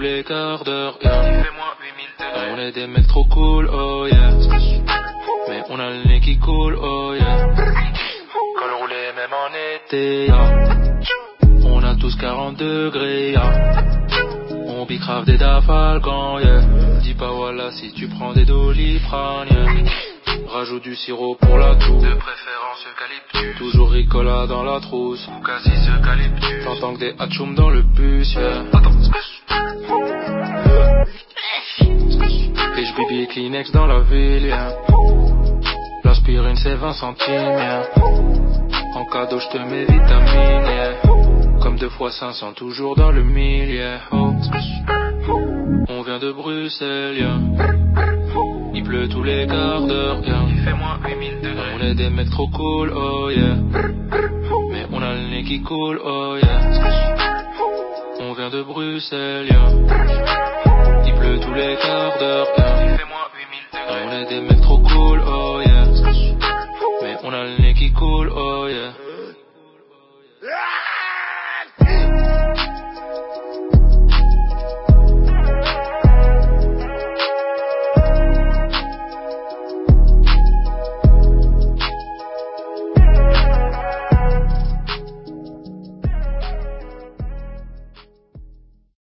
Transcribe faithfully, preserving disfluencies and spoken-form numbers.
les quarts d'heure, yeah. On est des mecs trop cool, oh yeah. Mais on a le nez qui coule, oh yeah. Col roulé même en été, yeah. On a tous quarante degrés, yeah. On bicrave des dafalgans, yeah. Dis pas voilà si tu prends des doliprane, yeah. Rajoute du sirop pour la toux. De préférence eucalyptus. Toujours Ricola dans la trousse. Ou cassis eucalyptus. T'entends que des hatchoum dans le bus, yeah. Attends. Fiche bibi et Kleenex dans la ville, yeah. L'aspirine c'est vingt centimes, yeah. En cadeau j'te mets vitamines, yeah. Comme deux fois cinq cents toujours dans le mille, yeah. Oh. On vient de Bruxelles, yeah. Il pleut tous les quarts d'heure, yeah. Il fait moins huit mille degrés. On est des mecs trop cool, oh yeah. Mais on a le nez qui coule, oh yeah. On vient de Bruxelles, yeah. Il pleut tous les quarts d'heure, yeah. Il fait moins huit mille degrés. On est des mecs trop cool, oh yeah. Mais on a le nez qui coule, oh yeah.